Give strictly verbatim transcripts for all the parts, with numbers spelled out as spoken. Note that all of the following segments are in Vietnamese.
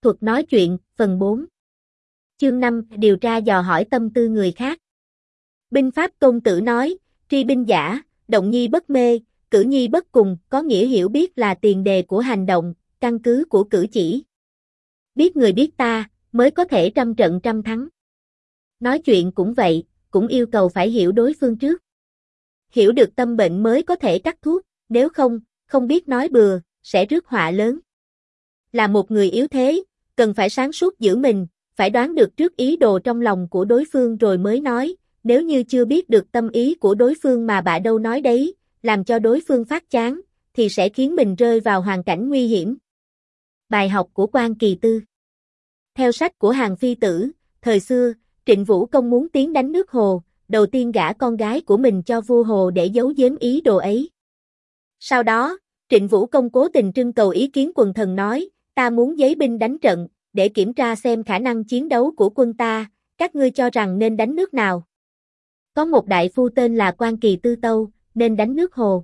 thuật nói chuyện, phần bốn. Chương năm, điều tra dò hỏi tâm tư người khác. Binh pháp Tôn Tử nói, tri binh giả, động nhi bất mê, cử nhi bất cùng, có nghĩa hiểu biết là tiền đề của hành động, căn cứ của cử chỉ. Biết người biết ta, mới có thể trăm trận trăm thắng. Nói chuyện cũng vậy, cũng yêu cầu phải hiểu đối phương trước. Hiểu được tâm bệnh mới có thể cắt thuốc, nếu không, không biết nói bừa, sẽ rước họa lớn. Là một người yếu thế, cần phải sáng suốt giữ mình, phải đoán được trước ý đồ trong lòng của đối phương rồi mới nói, nếu như chưa biết được tâm ý của đối phương mà bạ đâu nói đấy, làm cho đối phương phát chán, thì sẽ khiến mình rơi vào hoàn cảnh nguy hiểm. Bài học của Quan Kỳ Tư. Theo sách của Hàn Phi Tử, thời xưa, Trịnh Vũ Công muốn tiến đánh nước Hồ, đầu tiên gả con gái của mình cho vua Hồ để giấu giếm ý đồ ấy. Sau đó, Trịnh Vũ Công cố tình trưng cầu ý kiến quần thần nói, ta muốn giấy binh đánh trận, để kiểm tra xem khả năng chiến đấu của quân ta, các ngươi cho rằng nên đánh nước nào. Có một đại phu tên là Quan Kỳ Tư tâu, nên đánh nước Hồ.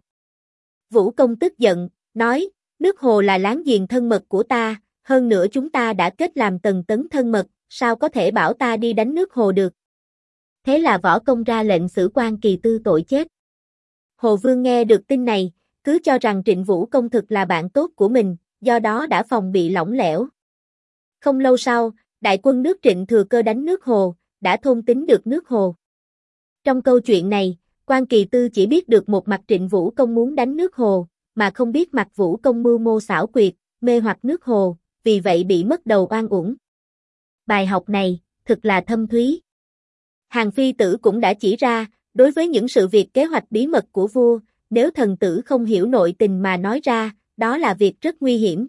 Vũ Công tức giận, nói, nước Hồ là láng giềng thân mật của ta, hơn nữa chúng ta đã kết làm tần tấn thân mật, sao có thể bảo ta đi đánh nước Hồ được. Thế là Võ Công ra lệnh xử Quan Kỳ Tư tội chết. Hồ Vương nghe được tin này, cứ cho rằng Trịnh Vũ Công thực là bạn tốt của mình, do đó đã phòng bị lỏng lẻo. Không lâu sau, đại quân nước Trịnh thừa cơ đánh nước Hồ, đã thôn tính được nước Hồ. Trong câu chuyện này, Quan Kỳ Tư chỉ biết được một mặt Trịnh Vũ Công muốn đánh nước Hồ, mà không biết mặt Vũ Công mưu mô xảo quyệt, mê hoặc nước Hồ, vì vậy bị mất đầu oan uổng. Bài học này, thực là thâm thúy. Hàn Phi Tử cũng đã chỉ ra, đối với những sự việc kế hoạch bí mật của vua, nếu thần tử không hiểu nội tình mà nói ra, đó là việc rất nguy hiểm.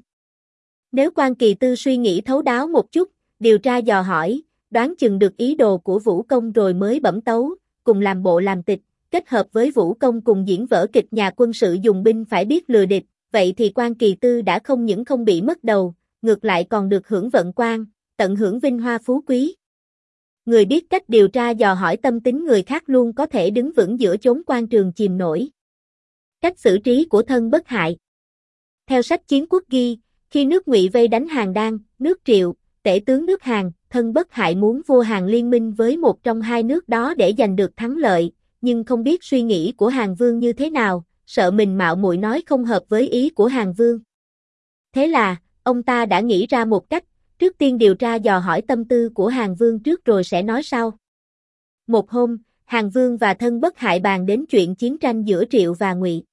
Nếu Quan Kỳ Tư suy nghĩ thấu đáo một chút, điều tra dò hỏi, đoán chừng được ý đồ của Vũ Công rồi mới bẩm tấu, cùng làm bộ làm tịch, kết hợp với Vũ Công cùng diễn vở kịch nhà quân sự dùng binh phải biết lừa địch, vậy thì Quan Kỳ Tư đã không những không bị mất đầu, ngược lại còn được hưởng vận quan, tận hưởng vinh hoa phú quý. Người biết cách điều tra dò hỏi tâm tính người khác luôn có thể đứng vững giữa chốn quan trường chìm nổi. Cách xử trí của thân bất hại. Theo sách Chiến Quốc ghi, khi nước Ngụy vây đánh Hàn Đan, nước Triệu, tể tướng nước Hàn, thân bất hại muốn vua Hàn liên minh với một trong hai nước đó để giành được thắng lợi, nhưng không biết suy nghĩ của Hàn Vương như thế nào, sợ mình mạo muội nói không hợp với ý của Hàn Vương. Thế là, ông ta đã nghĩ ra một cách, trước tiên điều tra dò hỏi tâm tư của Hàn Vương trước rồi sẽ nói sau. Một hôm, Hàn Vương và thân bất hại bàn đến chuyện chiến tranh giữa Triệu và Ngụy.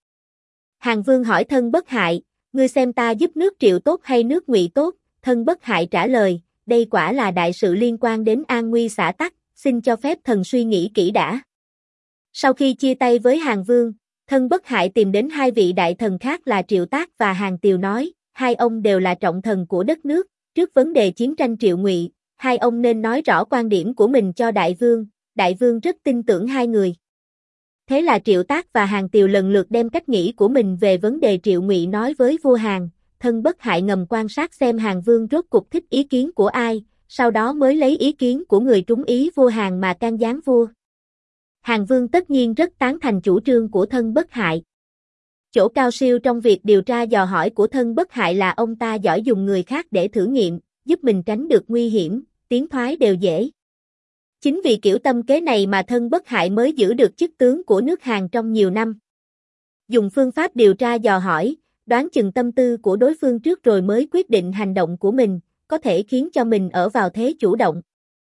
Hàn Vương hỏi thân bất hại, ngươi xem ta giúp nước Triệu tốt hay nước Ngụy tốt? Thân bất hại trả lời, đây quả là đại sự liên quan đến an nguy xã tắc, xin cho phép thần suy nghĩ kỹ đã. Sau khi chia tay với Hàn Vương, thân bất hại tìm đến hai vị đại thần khác là Triệu Tác và Hàn Tiều nói, hai ông đều là trọng thần của đất nước, trước vấn đề chiến tranh Triệu Ngụy, hai ông nên nói rõ quan điểm của mình cho đại vương, đại vương rất tin tưởng hai người. Thế là Triệu Tác và Hàn Tiều lần lượt đem cách nghĩ của mình về vấn đề Triệu Ngụy nói với vua Hàn, thân bất hại ngầm quan sát xem Hàn Vương rốt cục thích ý kiến của ai, sau đó mới lấy ý kiến của người trúng ý vua Hàn mà can gián vua. Hàn Vương tất nhiên rất tán thành chủ trương của thân bất hại. Chỗ cao siêu trong việc điều tra dò hỏi của thân bất hại là ông ta giỏi dùng người khác để thử nghiệm, giúp mình tránh được nguy hiểm, tiến thoái đều dễ. Chính vì kiểu tâm kế này mà thân bất hại mới giữ được chức tướng của nước Hàn trong nhiều năm. Dùng phương pháp điều tra dò hỏi, đoán chừng tâm tư của đối phương trước rồi mới quyết định hành động của mình, có thể khiến cho mình ở vào thế chủ động.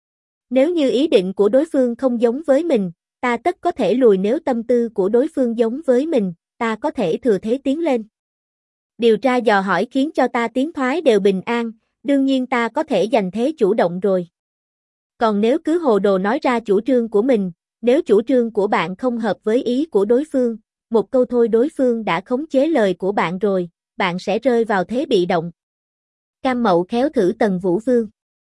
Nếu như ý định của đối phương không giống với mình, ta tất có thể lùi, nếu tâm tư của đối phương giống với mình, ta có thể thừa thế tiến lên. Điều tra dò hỏi khiến cho ta tiến thoái đều bình an, đương nhiên ta có thể giành thế chủ động rồi. Còn nếu cứ hồ đồ nói ra chủ trương của mình, nếu chủ trương của bạn không hợp với ý của đối phương, một câu thôi đối phương đã khống chế lời của bạn rồi, bạn sẽ rơi vào thế bị động. Cam Mậu khéo thử Tần Vũ Vương.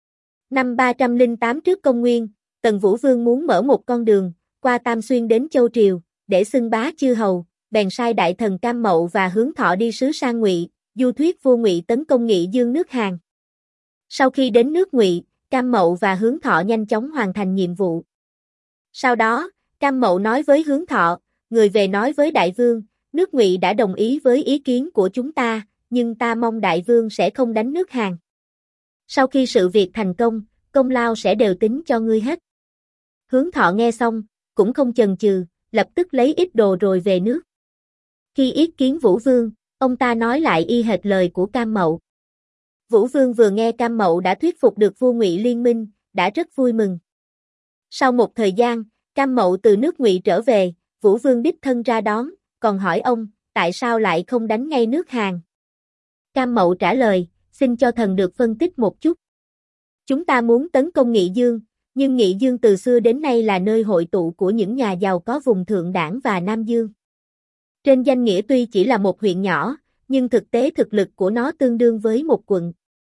Năm ba trăm lẻ tám trước công nguyên, Tần Vũ Vương muốn mở một con đường, qua Tam Xuyên đến Châu Triều, để xưng bá chư hầu, bèn sai đại thần Cam Mậu và Hướng Thọ đi sứ sang Ngụy, du thuyết vua Ngụy tấn công Nghị Dương nước Hàn. Sau khi đến nước Ngụy, Cam Mậu và Hướng Thọ nhanh chóng hoàn thành nhiệm vụ. Sau đó, Cam Mậu nói với Hướng Thọ, người về nói với đại vương, nước Ngụy đã đồng ý với ý kiến của chúng ta, nhưng ta mong đại vương sẽ không đánh nước Hàn. Sau khi sự việc thành công, công lao sẽ đều tính cho ngươi hết. Hướng Thọ nghe xong, cũng không chần chừ, lập tức lấy ít đồ rồi về nước. Khi yết kiến Vũ Vương, ông ta nói lại y hệt lời của Cam Mậu. Vũ Vương vừa nghe Cam Mậu đã thuyết phục được vua Ngụy liên minh, đã rất vui mừng. Sau một thời gian, Cam Mậu từ nước Ngụy trở về, Vũ Vương đích thân ra đón, còn hỏi ông, tại sao lại không đánh ngay nước Hàn? Cam Mậu trả lời, xin cho thần được phân tích một chút. Chúng ta muốn tấn công Nghị Dương, nhưng Nghị Dương từ xưa đến nay là nơi hội tụ của những nhà giàu có vùng Thượng Đảng và Nam Dương. Trên danh nghĩa tuy chỉ là một huyện nhỏ, nhưng thực tế thực lực của nó tương đương với một quận.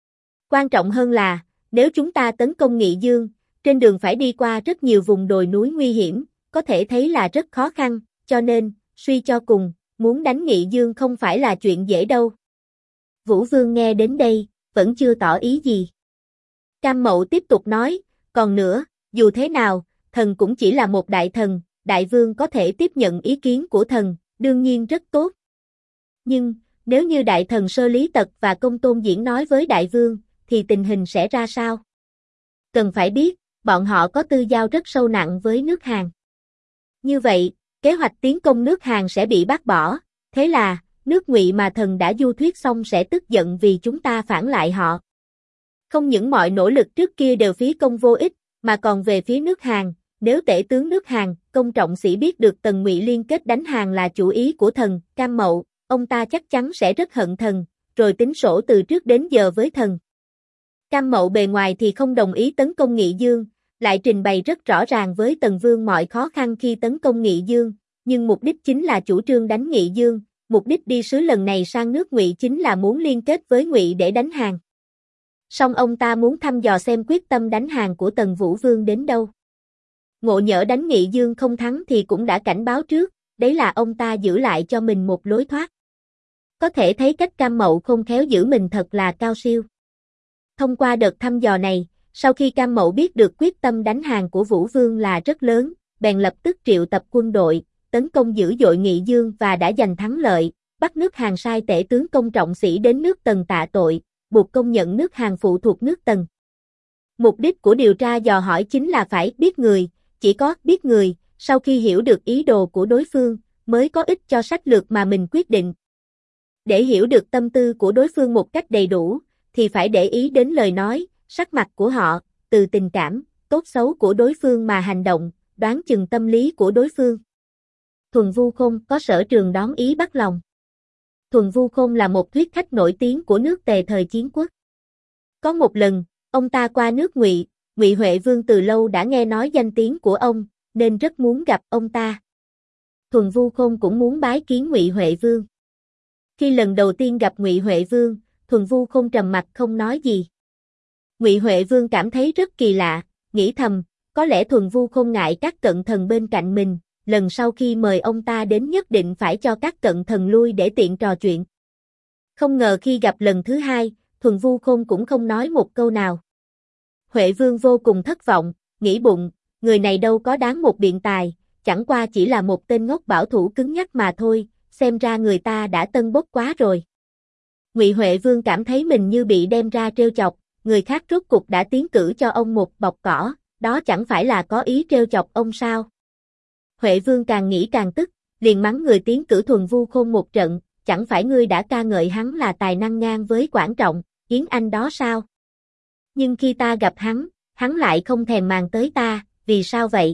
Quan trọng hơn là, nếu chúng ta tấn công Nghị Dương, trên đường phải đi qua rất nhiều vùng đồi núi nguy hiểm, có thể thấy là rất khó khăn, cho nên, suy cho cùng, muốn đánh Nghị Dương không phải là chuyện dễ đâu. Vũ Vương nghe đến đây, vẫn chưa tỏ ý gì. Cam Mậu tiếp tục nói, còn nữa, dù thế nào, thần cũng chỉ là một đại thần, đại vương có thể tiếp nhận ý kiến của thần, đương nhiên rất tốt. Nhưng, nếu như đại thần Sơ Lý Tật và Công Tôn Diễn nói với đại vương, thì tình hình sẽ ra sao? Cần phải biết, bọn họ có tư giao rất sâu nặng với nước Hàn. Như vậy, kế hoạch tiến công nước Hàn sẽ bị bác bỏ, thế là, nước Ngụy mà thần đã du thuyết xong sẽ tức giận vì chúng ta phản lại họ. Không những mọi nỗ lực trước kia đều phí công vô ích, mà còn về phía nước Hàn, nếu tể tướng nước Hàn, Công Trọng Sĩ biết được Tần Ngụy liên kết đánh Hàn là chủ ý của thần, Cam Mậu, ông ta chắc chắn sẽ rất hận thần, rồi tính sổ từ trước đến giờ với thần. Cam Mậu bề ngoài thì không đồng ý tấn công Nghị Dương, lại trình bày rất rõ ràng với Tần Vương mọi khó khăn khi tấn công Nghị Dương, nhưng mục đích chính là chủ trương đánh Nghị Dương, mục đích đi sứ lần này sang nước Ngụy chính là muốn liên kết với Ngụy để đánh Hàn. Song ông ta muốn thăm dò xem quyết tâm đánh Hàn của Tần Vũ Vương đến đâu. Ngộ nhỡ đánh Nghị Dương không thắng thì cũng đã cảnh báo trước, đấy là ông ta giữ lại cho mình một lối thoát. Có thể thấy cách Cam Mậu không khéo giữ mình thật là cao siêu. Thông qua đợt thăm dò này, sau khi Cam Mậu biết được quyết tâm đánh Hàn của Vũ Vương là rất lớn, bèn lập tức triệu tập quân đội, tấn công dữ dội Nghị Dương và đã giành thắng lợi, bắt nước Hàn sai tể tướng Công Trọng Sĩ đến nước Tần tạ tội, buộc công nhận nước Hàn phụ thuộc nước Tần. Mục đích của điều tra dò hỏi chính là phải biết người, chỉ có biết người, sau khi hiểu được ý đồ của đối phương, mới có ích cho sách lược mà mình quyết định. Để hiểu được tâm tư của đối phương một cách đầy đủ, thì phải để ý đến lời nói, sắc mặt của họ, từ tình cảm, tốt xấu của đối phương mà hành động, đoán chừng tâm lý của đối phương. Thuần Vu Khôn có sở trường đón ý bắt lòng. Thuần Vu Khôn là một thuyết khách nổi tiếng của nước Tề thời Chiến Quốc. Có một lần, ông ta qua nước Ngụy, Ngụy Huệ Vương từ lâu đã nghe nói danh tiếng của ông, nên rất muốn gặp ông ta. Thuần Vu Khôn cũng muốn bái kiến Ngụy Huệ Vương. Khi lần đầu tiên gặp Ngụy Huệ Vương, Thuần Vu Khôn trầm mặc không nói gì. Ngụy Huệ Vương cảm thấy rất kỳ lạ, nghĩ thầm, có lẽ Thuần Vu Khôn ngại các cận thần bên cạnh mình, lần sau khi mời ông ta đến nhất định phải cho các cận thần lui để tiện trò chuyện. Không ngờ khi gặp lần thứ hai, Thuần Vu Khôn cũng không nói một câu nào. Huệ Vương vô cùng thất vọng, nghĩ bụng, người này đâu có đáng một biện tài, chẳng qua chỉ là một tên ngốc bảo thủ cứng nhắc mà thôi, xem ra người ta đã tân bốc quá rồi. Ngụy Huệ Vương cảm thấy mình như bị đem ra trêu chọc, người khác rốt cục đã tiến cử cho ông một bọc cỏ, đó chẳng phải là có ý trêu chọc ông sao? Huệ Vương càng nghĩ càng tức, liền mắng người tiến cử Thuần Vu Khôn một trận, chẳng phải ngươi đã ca ngợi hắn là tài năng ngang với Quản Trọng, Yến Anh đó sao? Nhưng khi ta gặp hắn, hắn lại không thèm màng tới ta, vì sao vậy?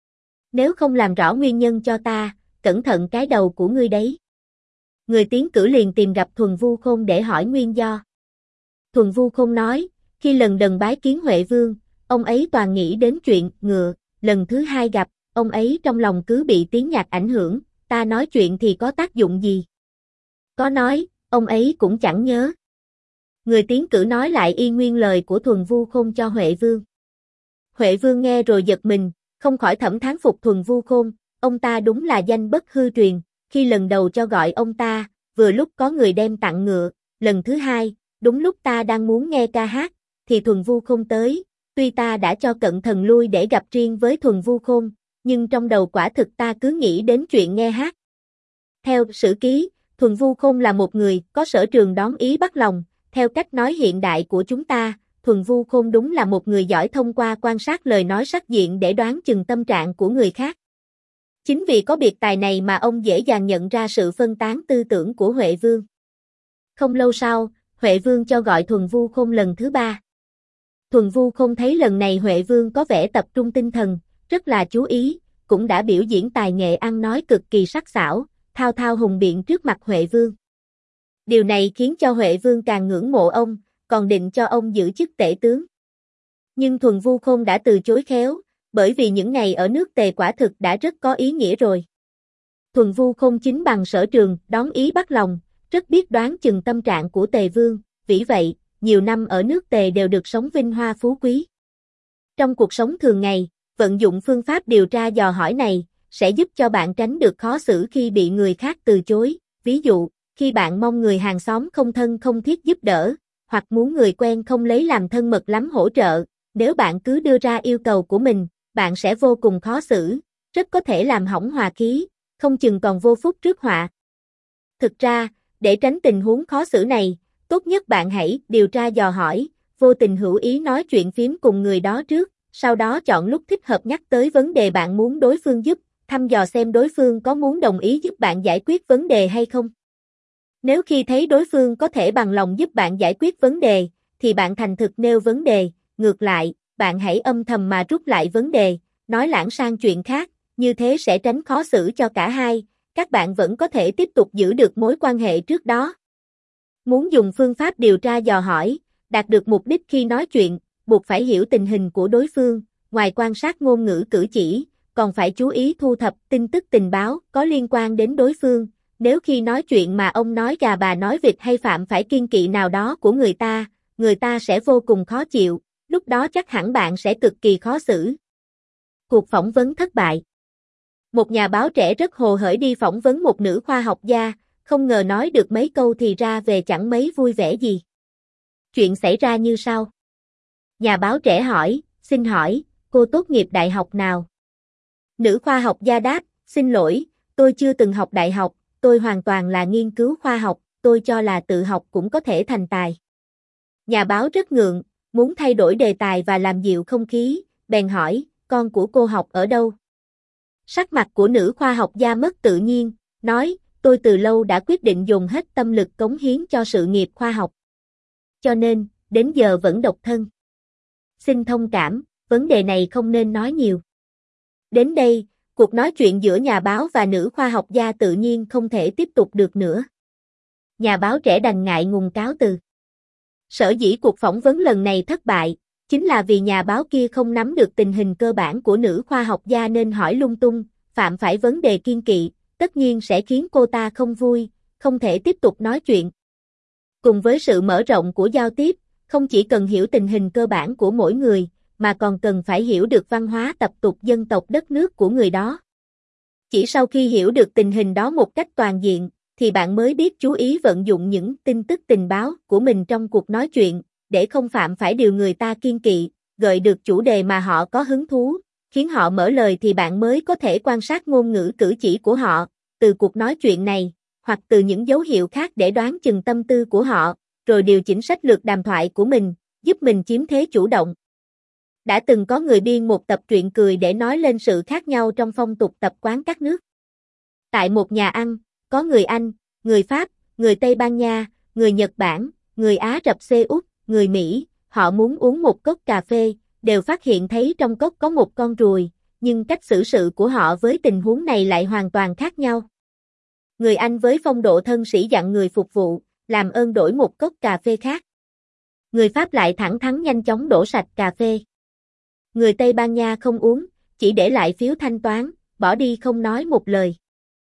Nếu không làm rõ nguyên nhân cho ta, cẩn thận cái đầu của ngươi đấy. Người tiến cử liền tìm gặp Thuần Vu Khôn để hỏi nguyên do. Thuần Vu Khôn nói, khi lần đần bái kiến Huệ Vương, ông ấy toàn nghĩ đến chuyện ngựa, lần thứ hai gặp, ông ấy trong lòng cứ bị tiếng nhạc ảnh hưởng, ta nói chuyện thì có tác dụng gì? Có nói, ông ấy cũng chẳng nhớ. Người tiến cử nói lại y nguyên lời của Thuần Vu Khôn cho Huệ Vương. Huệ Vương nghe rồi giật mình, không khỏi thẩm thán phục Thuần Vu Khôn, ông ta đúng là danh bất hư truyền, khi lần đầu cho gọi ông ta, vừa lúc có người đem tặng ngựa, lần thứ hai, đúng lúc ta đang muốn nghe ca hát, thì Thuần Vu Khôn tới, tuy ta đã cho cận thần lui để gặp riêng với Thuần Vu Khôn, nhưng trong đầu quả thực ta cứ nghĩ đến chuyện nghe hát. Theo sử ký, Thuần Vu Khôn là một người có sở trường đón ý bắt lòng, theo cách nói hiện đại của chúng ta, Thuần Vu Khôn đúng là một người giỏi thông qua quan sát lời nói sắc diện để đoán chừng tâm trạng của người khác. Chính vì có biệt tài này mà ông dễ dàng nhận ra sự phân tán tư tưởng của Huệ Vương. Không lâu sau, Huệ Vương cho gọi Thuần Vu Khôn lần thứ ba. Thuần Vu Khôn thấy lần này Huệ Vương có vẻ tập trung tinh thần, rất là chú ý, cũng đã biểu diễn tài nghệ ăn nói cực kỳ sắc sảo, thao thao hùng biện trước mặt Huệ Vương. Điều này khiến cho Huệ Vương càng ngưỡng mộ ông, còn định cho ông giữ chức tể tướng. Nhưng Thuần Vu Khôn đã từ chối khéo, bởi vì những ngày ở nước Tề quả thực đã rất có ý nghĩa rồi. Thuần Vu Khôn chính bằng sở trường, đón ý bắt lòng, rất biết đoán chừng tâm trạng của Tề Vương, vì vậy, nhiều năm ở nước Tề đều được sống vinh hoa phú quý. Trong cuộc sống thường ngày, vận dụng phương pháp điều tra dò hỏi này, sẽ giúp cho bạn tránh được khó xử khi bị người khác từ chối. Ví dụ, khi bạn mong người hàng xóm không thân không thiết giúp đỡ, hoặc muốn người quen không lấy làm thân mật lắm hỗ trợ, nếu bạn cứ đưa ra yêu cầu của mình, bạn sẽ vô cùng khó xử, rất có thể làm hỏng hòa khí, không chừng còn vô phúc rước họa. Thực ra, để tránh tình huống khó xử này, tốt nhất bạn hãy điều tra dò hỏi, vô tình hữu ý nói chuyện phím cùng người đó trước, sau đó chọn lúc thích hợp nhắc tới vấn đề bạn muốn đối phương giúp, thăm dò xem đối phương có muốn đồng ý giúp bạn giải quyết vấn đề hay không. Nếu khi thấy đối phương có thể bằng lòng giúp bạn giải quyết vấn đề, thì bạn thành thực nêu vấn đề, ngược lại, bạn hãy âm thầm mà rút lại vấn đề, nói lãng sang chuyện khác, như thế sẽ tránh khó xử cho cả hai, các bạn vẫn có thể tiếp tục giữ được mối quan hệ trước đó. Muốn dùng phương pháp điều tra dò hỏi, đạt được mục đích khi nói chuyện, buộc phải hiểu tình hình của đối phương, ngoài quan sát ngôn ngữ cử chỉ, còn phải chú ý thu thập tin tức tình báo có liên quan đến đối phương. Nếu khi nói chuyện mà ông nói gà bà nói vịt hay phạm phải kiêng kỵ nào đó của người ta, người ta sẽ vô cùng khó chịu, lúc đó chắc hẳn bạn sẽ cực kỳ khó xử. Cuộc phỏng vấn thất bại. Một nhà báo trẻ rất hồ hởi đi phỏng vấn một nữ khoa học gia, không ngờ nói được mấy câu thì ra về chẳng mấy vui vẻ gì. Chuyện xảy ra như sau. Nhà báo trẻ hỏi, xin hỏi, cô tốt nghiệp đại học nào? Nữ khoa học gia đáp, xin lỗi, tôi chưa từng học đại học, tôi hoàn toàn là nghiên cứu khoa học, tôi cho là tự học cũng có thể thành tài. Nhà báo rất ngượng, muốn thay đổi đề tài và làm dịu không khí, bèn hỏi, con của cô học ở đâu? Sắc mặt của nữ khoa học gia mất tự nhiên, nói, tôi từ lâu đã quyết định dùng hết tâm lực cống hiến cho sự nghiệp khoa học. Cho nên, đến giờ vẫn độc thân. Xin thông cảm, vấn đề này không nên nói nhiều. Đến đây, cuộc nói chuyện giữa nhà báo và nữ khoa học gia tự nhiên không thể tiếp tục được nữa. Nhà báo trẻ đành ngại ngùng cáo từ. Sở dĩ cuộc phỏng vấn lần này thất bại, chính là vì nhà báo kia không nắm được tình hình cơ bản của nữ khoa học gia nên hỏi lung tung, phạm phải vấn đề kiêng kỵ, tất nhiên sẽ khiến cô ta không vui, không thể tiếp tục nói chuyện. Cùng với sự mở rộng của giao tiếp, không chỉ cần hiểu tình hình cơ bản của mỗi người, mà còn cần phải hiểu được văn hóa tập tục dân tộc đất nước của người đó. Chỉ sau khi hiểu được tình hình đó một cách toàn diện, thì bạn mới biết chú ý vận dụng những tin tức tình báo của mình trong cuộc nói chuyện, để không phạm phải điều người ta kiêng kỵ, gợi được chủ đề mà họ có hứng thú, khiến họ mở lời thì bạn mới có thể quan sát ngôn ngữ cử chỉ của họ, từ cuộc nói chuyện này, hoặc từ những dấu hiệu khác để đoán chừng tâm tư của họ, rồi điều chỉnh sách lược đàm thoại của mình, giúp mình chiếm thế chủ động. Đã từng có người biên một tập truyện cười để nói lên sự khác nhau trong phong tục tập quán các nước. Tại một nhà ăn, có người Anh, người Pháp, người Tây Ban Nha, người Nhật Bản, người Á Rập Xê Út, người Mỹ, họ muốn uống một cốc cà phê, đều phát hiện thấy trong cốc có một con ruồi, nhưng cách xử sự của họ với tình huống này lại hoàn toàn khác nhau. Người Anh với phong độ thân sĩ dặn người phục vụ, làm ơn đổi một cốc cà phê khác. Người Pháp lại thẳng thắn nhanh chóng đổ sạch cà phê. Người Tây Ban Nha không uống, chỉ để lại phiếu thanh toán, bỏ đi không nói một lời.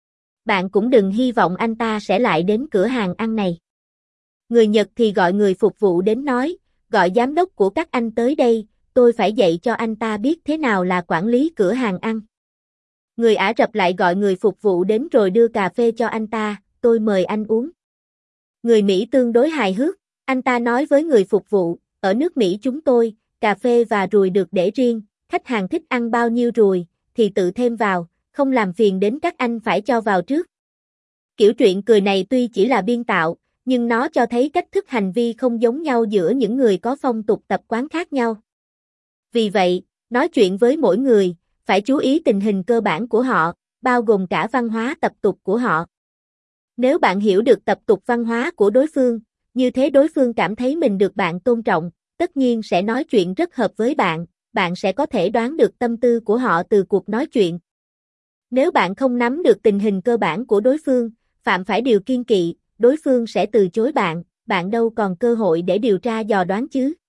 Bạn cũng đừng hy vọng anh ta sẽ lại đến cửa hàng ăn này. Người Nhật thì gọi người phục vụ đến nói, gọi giám đốc của các anh tới đây, tôi phải dạy cho anh ta biết thế nào là quản lý cửa hàng ăn. Người Ả Rập lại gọi người phục vụ đến rồi đưa cà phê cho anh ta, tôi mời anh uống. Người Mỹ tương đối hài hước, anh ta nói với người phục vụ, ở nước Mỹ chúng tôi, cà phê và ruồi được để riêng, khách hàng thích ăn bao nhiêu ruồi, thì tự thêm vào, không làm phiền đến các anh phải cho vào trước. Kiểu chuyện cười này tuy chỉ là biên tạo, nhưng nó cho thấy cách thức hành vi không giống nhau giữa những người có phong tục tập quán khác nhau. Vì vậy, nói chuyện với mỗi người, phải chú ý tình hình cơ bản của họ, bao gồm cả văn hóa tập tục của họ. Nếu bạn hiểu được tập tục văn hóa của đối phương, như thế đối phương cảm thấy mình được bạn tôn trọng, tất nhiên sẽ nói chuyện rất hợp với bạn, bạn sẽ có thể đoán được tâm tư của họ từ cuộc nói chuyện. Nếu bạn không nắm được tình hình cơ bản của đối phương, phạm phải điều kiêng kỵ, đối phương sẽ từ chối bạn, bạn đâu còn cơ hội để điều tra dò đoán chứ.